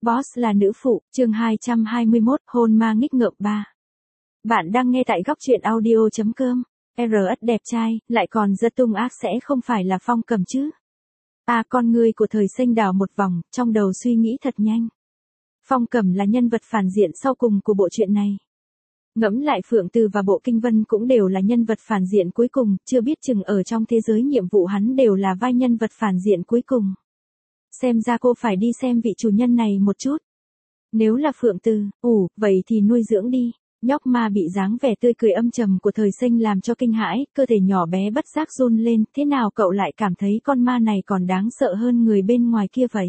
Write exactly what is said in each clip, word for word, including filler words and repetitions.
Boss là nữ phụ, chương hai trăm hai mươi mốt, hôn ma nghịch ngợm ba. Bạn đang nghe tại góc truyện audio.com. rờ ét đẹp trai, lại còn rất tung ác sẽ không phải là Phong Cầm chứ. À, con người của thời sinh đảo một vòng, trong đầu suy nghĩ thật nhanh. Phong Cầm là nhân vật phản diện sau cùng của bộ truyện này. Ngẫm lại Phượng Từ và Bộ Kinh Vân cũng đều là nhân vật phản diện cuối cùng, chưa biết chừng ở trong thế giới nhiệm vụ hắn đều là vai nhân vật phản diện cuối cùng. Xem ra cô phải đi xem vị chủ nhân này một chút. Nếu là Phượng Từ, ủ, vậy thì nuôi dưỡng đi. Nhóc ma bị dáng vẻ tươi cười âm trầm của thời sinh làm cho kinh hãi, cơ thể nhỏ bé bất giác run lên, thế nào cậu lại cảm thấy con ma này còn đáng sợ hơn người bên ngoài kia vậy?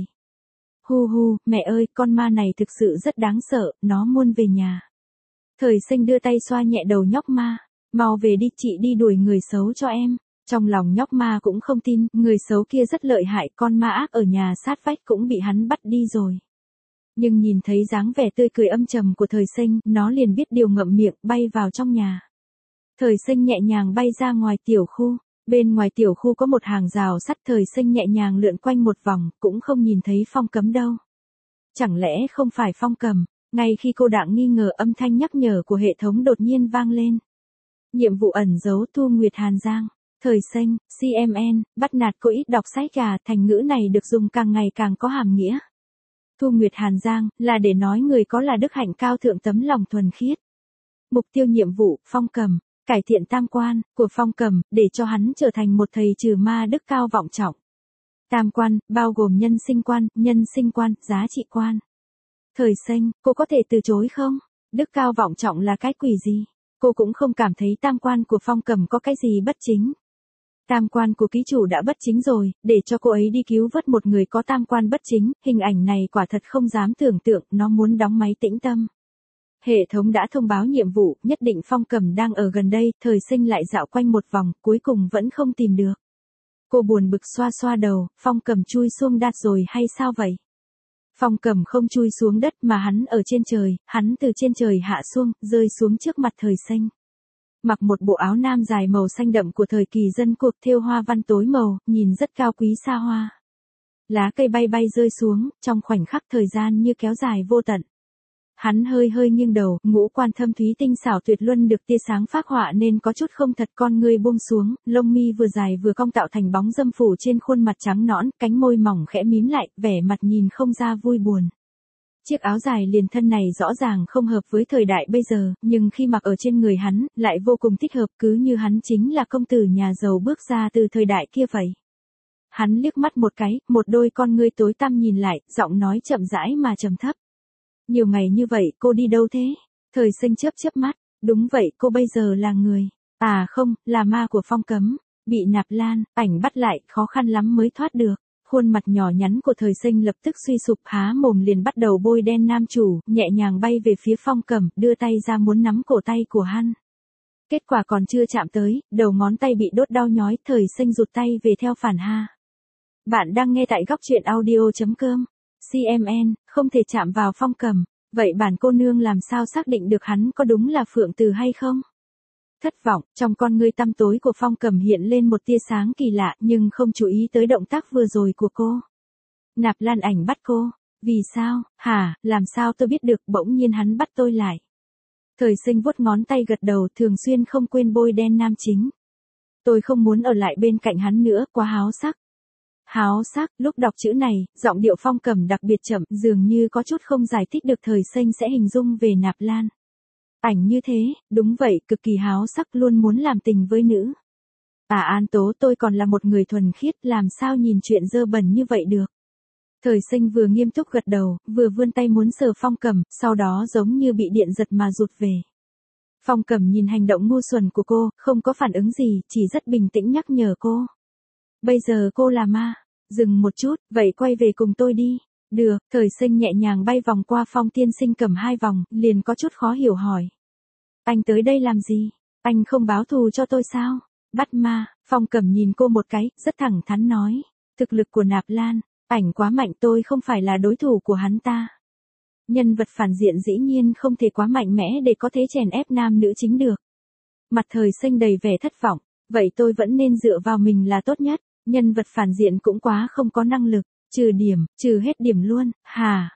Hu hu, mẹ ơi, con ma này thực sự rất đáng sợ, nó muốn về nhà. Thời sinh đưa tay xoa nhẹ đầu nhóc ma, mau về đi, chị đi đuổi người xấu cho em. Trong lòng nhóc ma cũng không tin, người xấu kia rất lợi hại, con ma ác ở nhà sát vách cũng bị hắn bắt đi rồi. Nhưng nhìn thấy dáng vẻ tươi cười âm trầm của thời sinh, nó liền biết điều ngậm miệng, bay vào trong nhà. Thời sinh nhẹ nhàng bay ra ngoài tiểu khu, bên ngoài tiểu khu có một hàng rào sắt, thời sinh nhẹ nhàng lượn quanh một vòng, cũng không nhìn thấy Phong Cấm đâu. Chẳng lẽ không phải Phong Cầm? Ngay khi cô đang nghi ngờ, âm thanh nhắc nhở của hệ thống đột nhiên vang lên. Nhiệm vụ ẩn giấu Thu Nguyệt Hàn Giang. Thời sinh, xê em en, bắt nạt cô ít đọc sách gà, thành ngữ này được dùng càng ngày càng có hàm nghĩa. Thu Nguyệt Hàn Giang, là để nói người có là đức hạnh cao thượng, tấm lòng thuần khiết. Mục tiêu nhiệm vụ, Phong Cầm, cải thiện tam quan của Phong Cầm, để cho hắn trở thành một thầy trừ ma đức cao vọng trọng. Tam quan, bao gồm nhân sinh quan, nhân sinh quan, giá trị quan. Thời sinh, cô có thể từ chối không? Đức cao vọng trọng là cái quỷ gì? Cô cũng không cảm thấy tam quan của Phong Cầm có cái gì bất chính. Tam quan của ký chủ đã bất chính rồi, để cho cô ấy đi cứu vớt một người có tam quan bất chính, hình ảnh này quả thật không dám tưởng tượng, nó muốn đóng máy tĩnh tâm. Hệ thống đã thông báo nhiệm vụ, nhất định Phong Cầm đang ở gần đây, thời sinh lại dạo quanh một vòng, cuối cùng vẫn không tìm được. Cô buồn bực xoa xoa đầu, Phong Cầm chui xuống đất rồi hay sao vậy? Phong Cầm không chui xuống đất mà hắn ở trên trời, hắn từ trên trời hạ xuống, rơi xuống trước mặt thời sinh. Mặc một bộ áo nam dài màu xanh đậm của thời kỳ dân cuộc thêu hoa văn tối màu, nhìn rất cao quý xa hoa. Lá cây bay bay rơi xuống, trong khoảnh khắc thời gian như kéo dài vô tận. Hắn hơi hơi nghiêng đầu, ngũ quan thâm thúy tinh xảo tuyệt luân được tia sáng phác họa nên có chút không thật, con ngươi buông xuống, lông mi vừa dài vừa cong tạo thành bóng dâm phủ trên khuôn mặt trắng nõn, cánh môi mỏng khẽ mím lại, vẻ mặt nhìn không ra vui buồn. Chiếc áo dài liền thân này rõ ràng không hợp với thời đại bây giờ, nhưng khi mặc ở trên người hắn, lại vô cùng thích hợp, cứ như hắn chính là công tử nhà giàu bước ra từ thời đại kia vậy. Hắn liếc mắt một cái, một đôi con ngươi tối tăm nhìn lại, giọng nói chậm rãi mà trầm thấp. Nhiều ngày như vậy, cô đi đâu thế? Thời sinh chớp chớp mắt, đúng vậy, cô bây giờ là người. À không, là ma của Phong Cấm, bị Nạp Lan, ảnh bắt lại, khó khăn lắm mới thoát được. Khuôn mặt nhỏ nhắn của thời sinh lập tức suy sụp, há mồm liền bắt đầu bôi đen nam chủ, nhẹ nhàng bay về phía Phong Cầm, đưa tay ra muốn nắm cổ tay của hắn. Kết quả còn chưa chạm tới, đầu ngón tay bị đốt đau nhói, thời sinh rụt tay về theo phản ha. Bạn đang nghe tại góc truyện audio.com. xê em en, không thể chạm vào Phong Cầm, vậy bản cô nương làm sao xác định được hắn có đúng là Phượng Từ hay không? Thất vọng, trong con ngươi tăm tối của Phong Cầm hiện lên một tia sáng kỳ lạ, nhưng không chú ý tới động tác vừa rồi của cô. Nạp Lan ảnh bắt cô, vì sao, hả, làm sao tôi biết được, bỗng nhiên hắn bắt tôi lại. Thời sinh vuốt ngón tay gật đầu, thường xuyên không quên bôi đen nam chính. Tôi không muốn ở lại bên cạnh hắn nữa, quá háo sắc. Háo sắc, lúc đọc chữ này, giọng điệu Phong Cầm đặc biệt chậm, dường như có chút không giải thích được thời sinh sẽ hình dung về Nạp Lan. Ảnh như thế, đúng vậy, cực kỳ háo sắc, luôn muốn làm tình với nữ. À An Tố, tôi còn là một người thuần khiết, làm sao nhìn chuyện dơ bẩn như vậy được. Thời sinh vừa nghiêm túc gật đầu, vừa vươn tay muốn sờ Phong Cầm, sau đó giống như bị điện giật mà rụt về. Phong Cầm nhìn hành động ngu xuẩn của cô, không có phản ứng gì, chỉ rất bình tĩnh nhắc nhở cô. Bây giờ cô là ma. Dừng một chút, vậy quay về cùng tôi đi. Được, thời sinh nhẹ nhàng bay vòng qua Phong tiên sinh cầm hai vòng, liền có chút khó hiểu hỏi. Anh tới đây làm gì? Anh không báo thù cho tôi sao? Bắt ma, Phong Cầm nhìn cô một cái, rất thẳng thắn nói. Thực lực của Nạp Lan, ảnh quá mạnh, tôi không phải là đối thủ của hắn ta. Nhân vật phản diện dĩ nhiên không thể quá mạnh mẽ để có thể chèn ép nam nữ chính được. Mặt thời sinh đầy vẻ thất vọng, vậy tôi vẫn nên dựa vào mình là tốt nhất. Nhân vật phản diện cũng quá không có năng lực, trừ điểm, trừ hết điểm luôn, hà,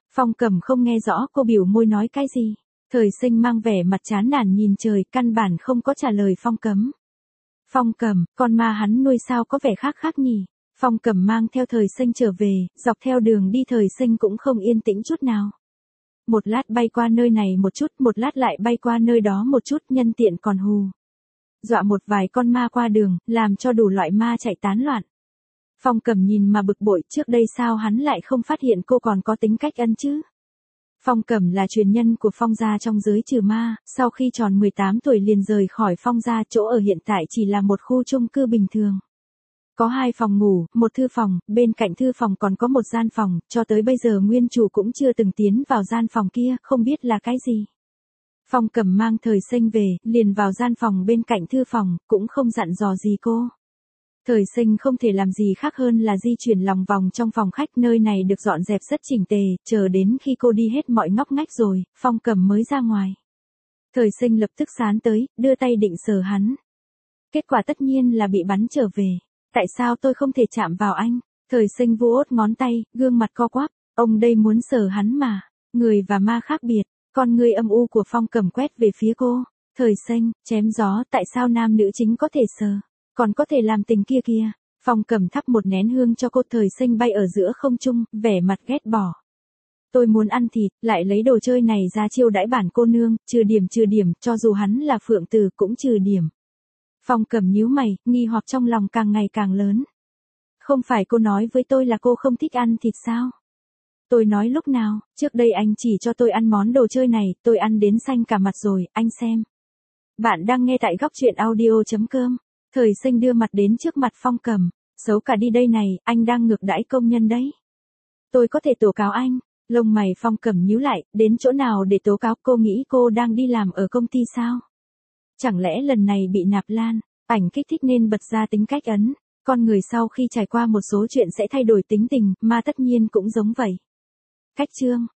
Phong Cẩm không nghe rõ cô biểu môi nói cái gì. Thời Sinh mang vẻ mặt chán nản nhìn trời, căn bản không có trả lời Phong Cẩm. Phong Cẩm, con ma hắn nuôi sao có vẻ khác khác nhỉ? Phong Cẩm mang theo Thời Sinh trở về, dọc theo đường đi Thời Sinh cũng không yên tĩnh chút nào. Một lát bay qua nơi này một chút, một lát lại bay qua nơi đó một chút, nhân tiện còn hù dọa một vài con ma qua đường, làm cho đủ loại ma chạy tán loạn. Phong Cẩm nhìn mà bực bội, trước đây sao hắn lại không phát hiện cô còn có tính cách ân chứ? Phong Cẩm là truyền nhân của Phong gia trong giới trừ ma, sau khi tròn mười tám tuổi liền rời khỏi Phong gia, chỗ ở hiện tại chỉ là một khu chung cư bình thường. Có hai phòng ngủ, một thư phòng, bên cạnh thư phòng còn có một gian phòng, cho tới bây giờ nguyên chủ cũng chưa từng tiến vào gian phòng kia, không biết là cái gì. Phong Cẩm mang Thời Sinh về, liền vào gian phòng bên cạnh thư phòng, cũng không dặn dò gì cô. Thời Sinh không thể làm gì khác hơn là di chuyển lòng vòng trong phòng khách, nơi này được dọn dẹp rất chỉnh tề, chờ đến khi cô đi hết mọi ngóc ngách rồi, Phong Cẩm mới ra ngoài. Thời Sinh lập tức sán tới, đưa tay định sờ hắn. Kết quả tất nhiên là bị bắn trở về. Tại sao tôi không thể chạm vào anh? Thời Sinh vuốt ốt ngón tay, gương mặt co quắp, ông đây muốn sờ hắn mà. Người và ma khác biệt, con người âm u của Phong Cẩm quét về phía cô. Thời Sinh, chém gió, tại sao nam nữ chính có thể sờ, còn có thể làm tình kia kia. Phong Cẩm thắp một nén hương cho cô. Thời Sinh bay ở giữa không trung, vẻ mặt ghét bỏ. Tôi muốn ăn thịt, lại lấy đồ chơi này ra chiêu đãi bản cô nương, trừ điểm trừ điểm, cho dù hắn là phượng tử cũng trừ điểm. Phong Cẩm nhíu mày, nghi hoặc trong lòng càng ngày càng lớn. Không phải cô nói với tôi là cô không thích ăn thịt sao? Tôi nói lúc nào, trước đây anh chỉ cho tôi ăn món đồ chơi này, tôi ăn đến xanh cả mặt rồi, anh xem. Bạn đang nghe tại góc truyện audio chấm com. Thời Sinh đưa mặt đến trước mặt Phong Cẩm, xấu cả đi đây này, anh đang ngược đãi công nhân đấy. Tôi có thể tố cáo anh. Lông mày Phong Cẩm nhíu lại, đến chỗ nào để tố cáo? Cô nghĩ cô đang đi làm ở công ty sao? Chẳng lẽ lần này bị nạp lan, ảnh kích thích nên bật ra tính cách ấn, con người sau khi trải qua một số chuyện sẽ thay đổi tính tình, mà tất nhiên cũng giống vậy. Cách chương